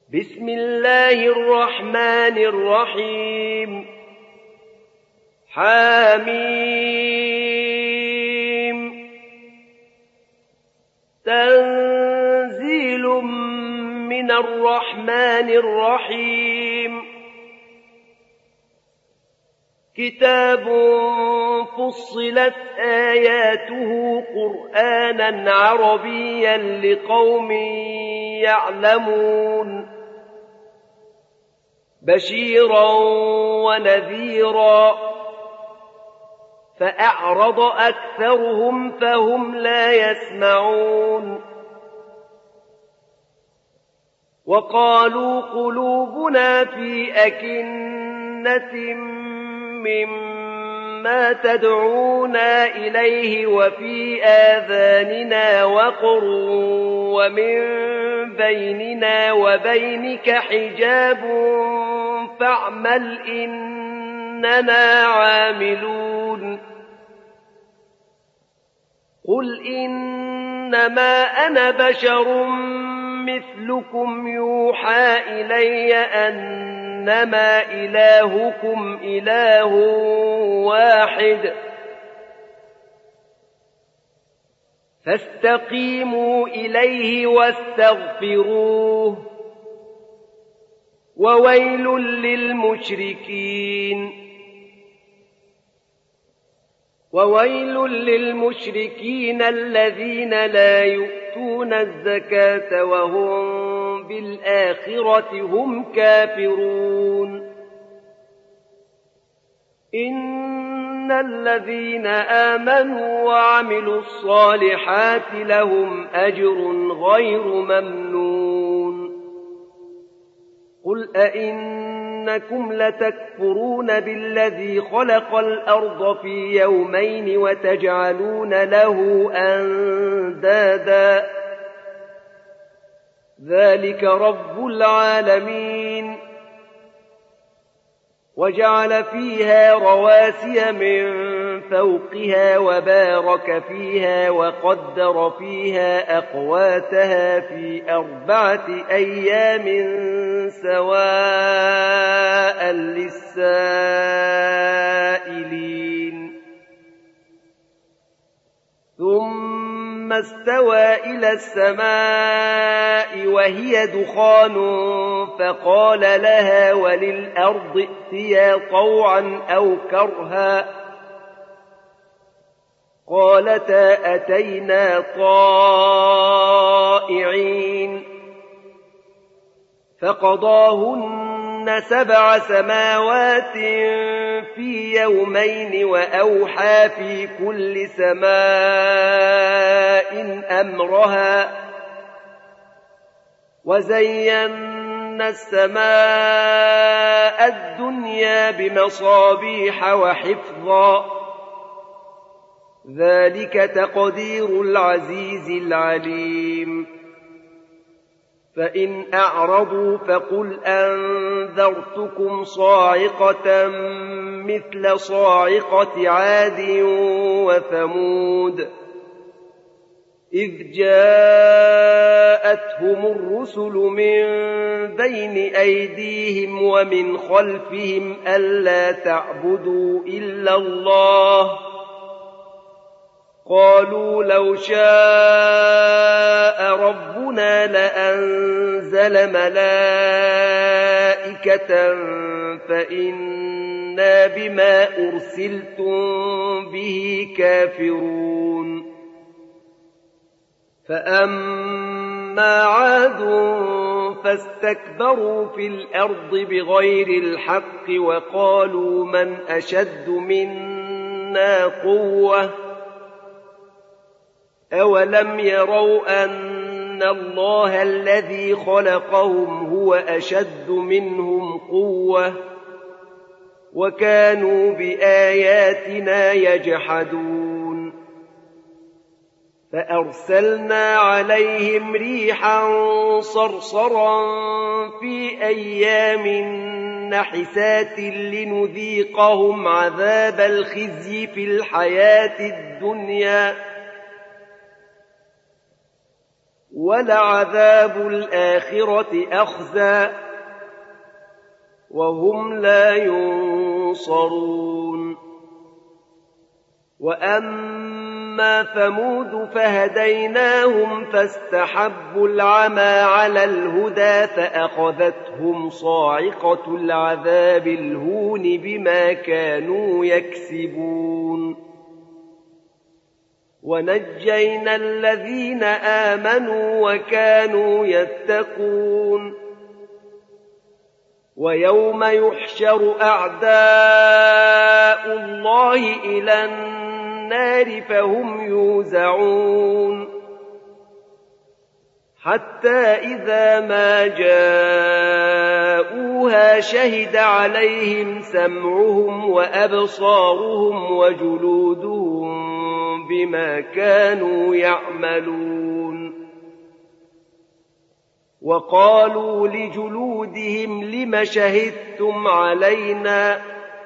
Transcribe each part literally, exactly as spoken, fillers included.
بسم الله الرحمن الرحيم حميم تنزيل من الرحمن الرحيم كتاب فصلت آياته قرآنا عربيا لقوم يعلمون بشيرا ونذيرا فأعرض أكثرهم فهم لا يسمعون وقالوا قلوبنا في أكنة مما تدعونا إليه وفي آذاننا وقر ومن بيننا وبينك حجاب فاعمل إننا عاملون قل إنما أنا بشر مثلكم يوحى إلي أنما إلهكم إله واحد فاستقيموا إليه واستغفروه وويل للمشركين وويل للمشركين الذين لا يؤتون الزكاة وهم بالآخرة هم كافرون إن الذين آمنوا وعملوا الصالحات لهم أجر غير ممنون قل أئنكم لتكفرون بالذي خلق الأرض في يومين وتجعلون له أندادا ذلك رب العالمين وجعل فيها رواسي من فوقها وبارك فيها وقدر فيها أقواتها في أربعة أيام سواء للسائلين ثم استوى إلى السماء وهي دخان فقال لها وللأرض ائتيا طوعا أو كرها قالتا أتينا طائعين فقضاهن سبع سماوات في يومين وأوحى في كل سماء أمرها وزينا السماء الدنيا بمصابيح وحفظا ذلك تقدير العزيز العليم فإن أعرضوا فقل أنذرتكم صاعقة مثل صاعقة عاد وثمود إذ جاءتهم الرسل من بين أيديهم ومن خلفهم ألا تعبدوا إلا الله قالوا لو شاء ربنا لأنزل ملائكة فإنا بما أرسلتم به كافرون فأما عاد فاستكبروا في الأرض بغير الحق وقالوا من أشد منا قوة أولم يروا أن الله الذي خلقهم هو أشد منهم قوة وكانوا بآياتنا يجحدون فأرسلنا عليهم ريحا صرصرا في أيام نحسات لنذيقهم عذاب الخزي في الحياة الدنيا وَلَعَذَابُ الْآخِرَةِ أَخْزَىٰ وَهُمْ لَا يُنصَرُونَ وَأَمَّا ثَمُودُ فَهَدَيْنَاهُمْ فَاسْتَحَبُّوا الْعَمَىٰ عَلَى الْهُدَىٰ فَأَخَذَتْهُمْ صَاعِقَةُ الْعَذَابِ الْهُونِ بِمَا كَانُوا يَكْسِبُونَ وَنَجَّيْنَا الَّذِينَ آمَنُوا وَكَانُوا يَتَّقُونَ وَيَوْمَ يُحْشَرُ أَعْدَاءُ اللَّهِ إِلَى النَّارِ فَهُمْ يُوزَعُونَ حَتَّىٰ إِذَا مَا جَاءُوهَا شَهِدَ عَلَيْهِمْ سَمْعُهُمْ وَأَبْصَارُهُمْ وَجُلُودُهُم بِمَا كَانُوا يَعْمَلُونَ وَقَالُوا لِجُلُودِهِمْ لِمَ شَهِدتُّمْ عَلَيْنَا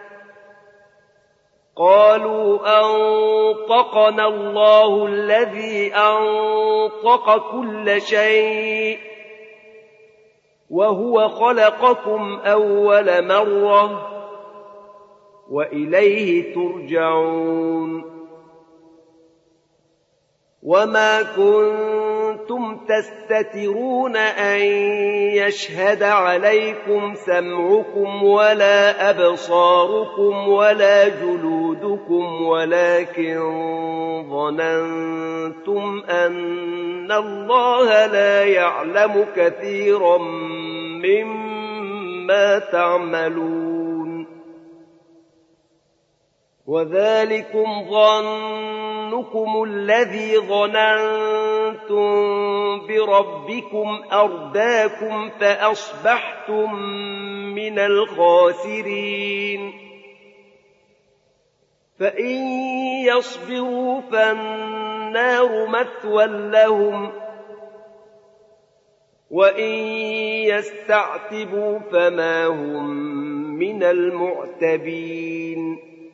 قَالُوا أَنطَقَنَا اللَّهُ الَّذِي أَنطَقَ كُلَّ شَيْءٍ وَهُوَ خَلَقَكُمْ أَوَّلَ مَرَّةٍ وَإِلَيْهِ تُرْجَعُونَ وَمَا كُنتُمْ تَسْتَتِرُونَ أَن يَشْهَدَ عَلَيْكُمْ سَمْعُكُمْ وَلَا أَبْصَارُكُمْ وَلَا جُلُودُكُمْ وَلَٰكِن ظَنَنتُمْ أَنَّ اللَّهَ لَا يَعْلَمُ كَثِيرًا مِّمَّا تَعْمَلُونَ وَذَٰلِكُمْ ظَنُّكُمُ الَّذِي ظَنَنتُم بِرَبِّكُمْ أَرْدَاكُمْ فَأَصْبَحْتُم مِّنَ الْخَاسِرِينَ فَإِن يَصْبِرُوا فَالنَّارُ مَثْوًى لَّهُمْ وَإِن يَسْتَعْتِبُوا فَمَا هُم مِّنَ الْمُعْتَبِينَ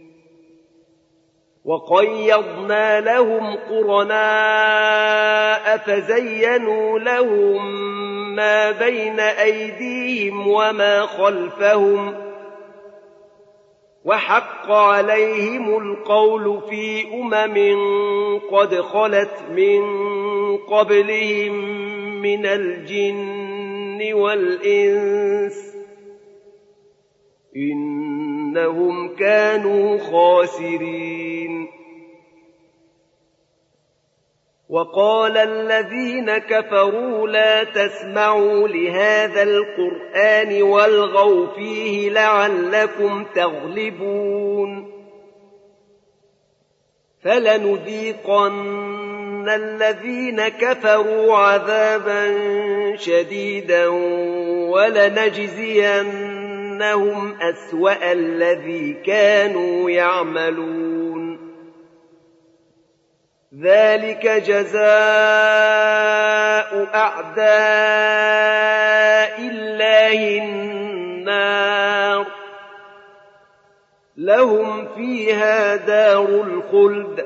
وَقَيَّضْنَا لَهُمْ قُرَنَاءَ فَزَيَّنُوا لَهُم مَّا بَيْنَ أَيْدِيهِمْ وَمَا خَلْفَهُمْ وَحَقَّ عَلَيْهِمُ الْقَوْلُ فِي أُمَمٍ قَدْ خَلَتْ مِن قَبْلِهِم مِّنَ الْجِنِّ وَالْإِنسِ إِنَّهُمْ كَانُوا خَاسِرِينَ وَقَالَ الَّذِينَ كَفَرُوا لَا تَسْمَعُوا لِهَٰذَا الْقُرْآنِ وَالْغَوْا فِيهِ لَعَلَّكُمْ تَغْلِبُونَ فَلَنُذِيقَنَّ الَّذِينَ كَفَرُوا عَذَابًا شَدِيدًا وَلَنَجْزِيَنَّهُمْ أَسْوَأَ الَّذِي كَانُوا يَعْمَلُونَ ذَلِكَ جَزَاءُ أَعْدَاءِ اللَّهِ النَّارُ لَهُمْ فِيهَا دَارُ الْخُلْدِ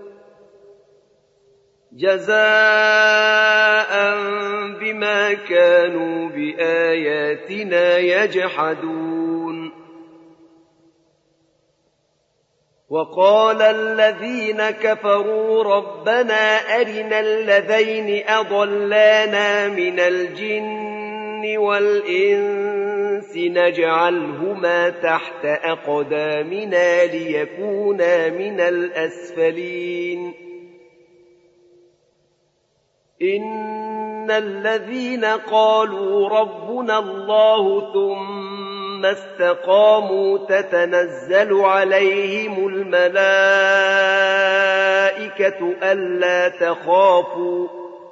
جَزَاءً بِمَا كَانُوا بِآيَاتِنَا يَجْحَدُونَ وَقَالَ الَّذِينَ كَفَرُوا رَبَّنَا أَرِنَا اللَّذَيْنِ أَضَلَّانَا مِنَ الْجِنِّ وَالْإِنسِ نَجْعَلْهُمَا تَحْتَ أَقْدَامِنَا لِيَكُونَا مِنَ الْأَسْفَلِينَ إِنَّ الَّذِينَ قَالُوا رَبُّنَا اللَّهُ ثُمَّ اسْتَقَامُوا تَتَنَزَّلُ عَلَيْهِمُ الْمَلَائِكَةُ أَلَّا تَخَافُوا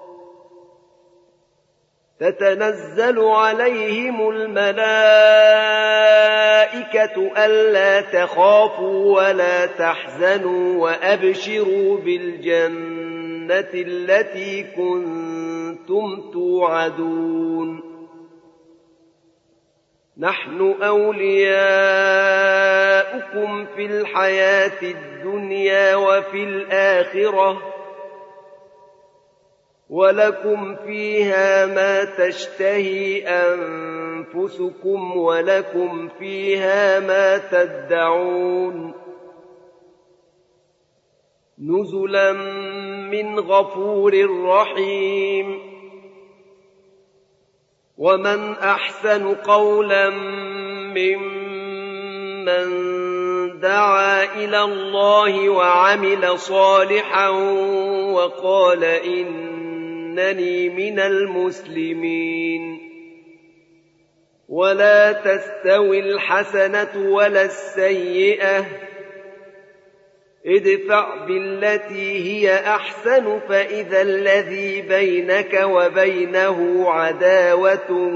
تَتَنَزَّلُ عَلَيْهِمُ الْمَلَائِكَةُ أَلَّا تَخَافُوا وَلَا تَحْزَنُوا وَأَبْشِرُوا بِالْجَنَّةِ الَّتِي كُنتُمْ تُوعَدُونَ نَحْنُ أَوْلِيَاؤُكُمْ فِي الْحَيَاةِ الدُّنْيَا وَفِي الْآخِرَةِ ولكم فيها ما تشتهي أنفسكم ولكم فيها ما تدعون نزلا من غفور رحيم ومن أحسن قولا ممن دعا إلى الله وعمل صالحا وقال إنني من المسلمين ولا تستوي الحسنة ولا السيئة ادفع بالتي هي أحسن فإذا الذي بينك وبينه عداوة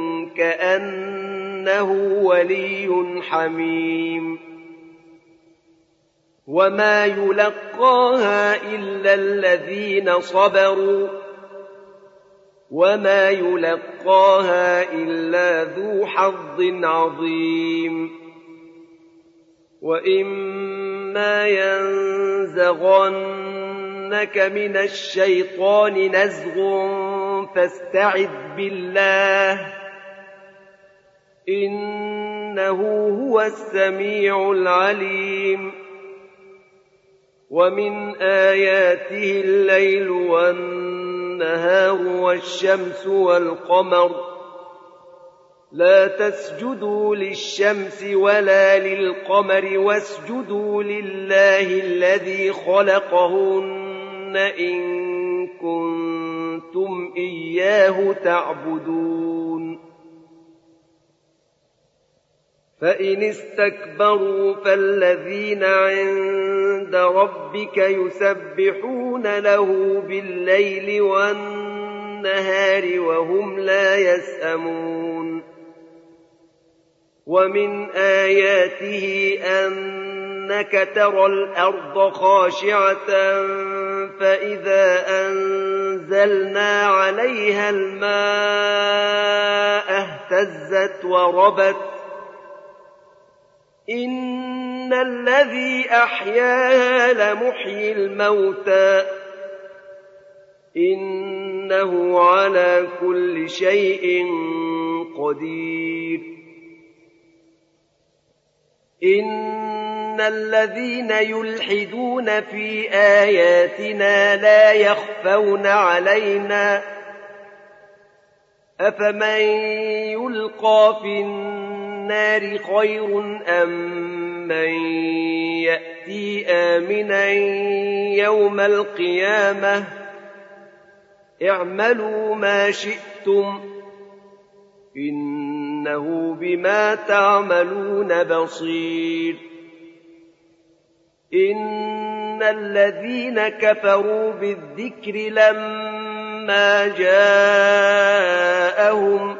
كأنه ولي حميم وما يلقاها إلا الذين صبروا وما يلقاها إلا ذو حظ عظيم وإما ينزغنك من الشيطان نزغ فاستعذ بالله إنه هو السميع العليم ومن آياته الليل والنهار والشمس والقمر لا تسجدوا للشمس ولا للقمر واسجدوا لله الذي خلقهن إن كنتم إياه تعبدون فإن استكبروا فالذين عند ربك يسبحون له بالليل والنهار وهم لا يسأمون ومن آياته أنك ترى الأرض خاشعة فإذا أنزلنا عليها الماء اهتزت وربت إن الذي أحياها لمحيي الموتى إنه على كل شيء قدير إن الذين يلحدون في آياتنا لا يخفون علينا أفمن يلقى في النار خير أم من يأتي آمنا يوم القيامة اعملوا ما شئتم إنه بما تعملون بصير إن الذين كفروا بالذكر لما جاءهم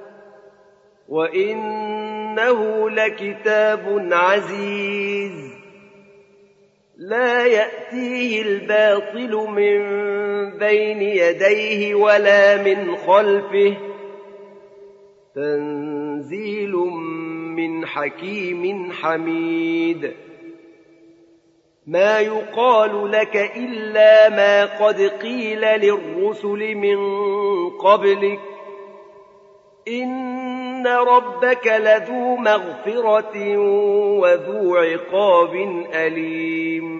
وإنه لكتاب عزيز لا يأتيه الباطل من بين يديه ولا من خلفه تنزيل من حكيم حميد ما يقال لك إلا ما قد قيل للرسل من قبلك إن ربك لذو مغفرة وذو عقاب أليم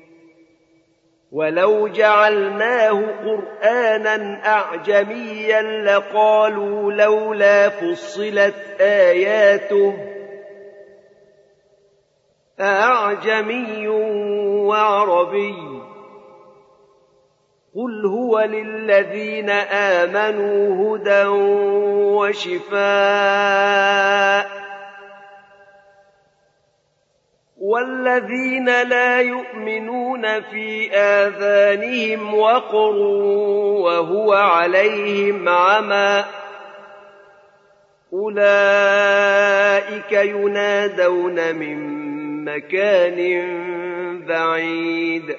ولو جعلناه قرآنا أعجميا لقالوا لولا فصلت آياته أعجمي وعربي قل هو للذين آمنوا هدى وشفاء والذين لا يؤمنون في آذانهم وقر وهو عليهم عمى أولئك ينادون من مكان بعيد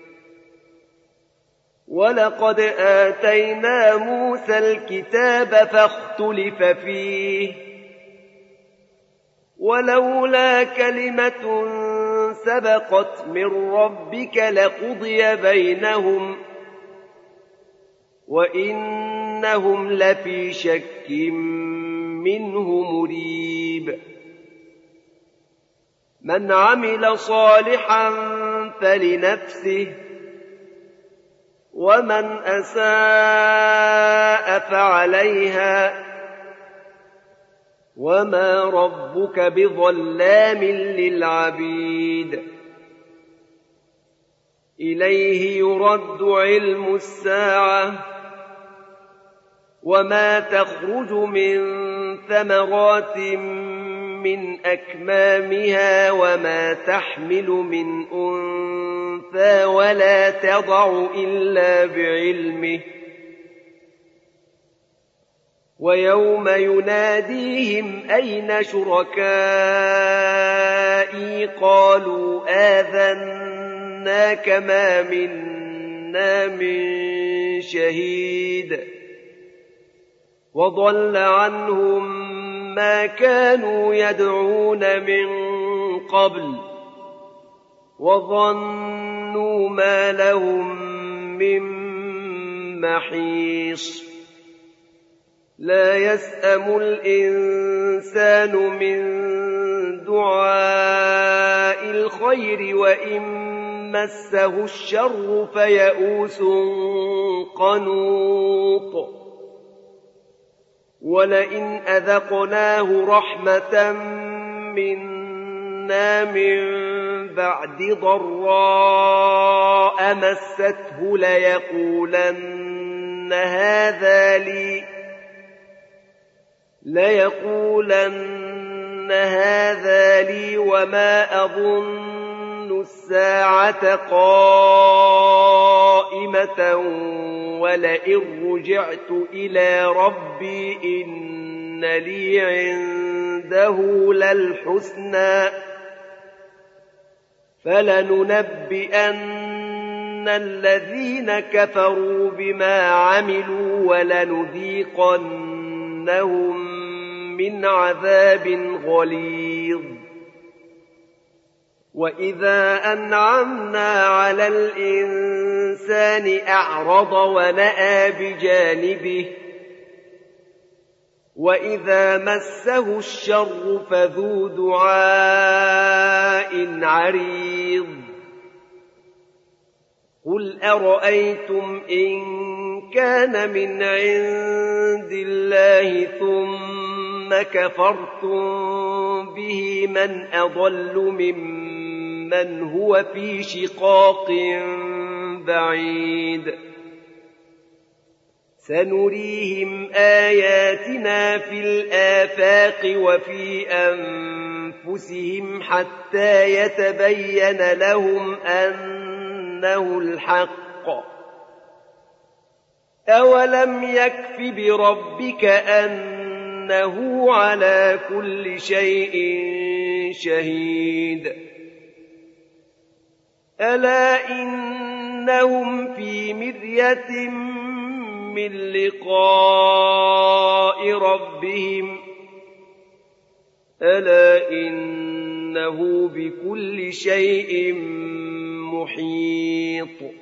ولقد آتينا موسى الكتاب فاختلف فيه ولولا كلمة سبقت من ربك لقضي بينهم وإنهم لفي شك منه مريب من عمل صالحا فلنفسه ومن أساء فعليها وما ربك بظلام للعبيد إليه يرد علم الساعة وما تخرج من ثمرات من أكمامها وما تحمل من أنثى ولا تضع إلا بعلمه ويوم يناديهم أين شركائي قالوا آذناك ما منا من شهيد وضل عنهم ما كانوا يدعون من قبل وظنوا ما لهم من محيص لا يسأم الإنسان من دعاء الخير وإن مسه الشر فيئوس قنوط ولئن أذقناه رحمة منا من بعد ضراء مسته ليقولن هذا لي ليقولن هذا لي وما أظن الساعة قائمة ولئن رجعت إلى ربي إن لي عنده للحسنى فلننبئن الذين كفروا بما عملوا ولنذيقنهم من عذاب غليظ وإذا أنعمنا على الإنسان أعرض ونأى بجانبه وإذا مسه الشر فذو دعاء عريض قل أرأيتم إن كان من عند الله ثم كفرتم به من أضل ممن هو في شقاق بعيد سنريهم آياتنا في الآفاق وفي أنفسهم حتى يتبين لهم أنه الحق أولم يكف بربك أنه على كل شيء شهيد ألا إنهم في مرية من لقاء ربهم ألا إنه بكل شيء محيط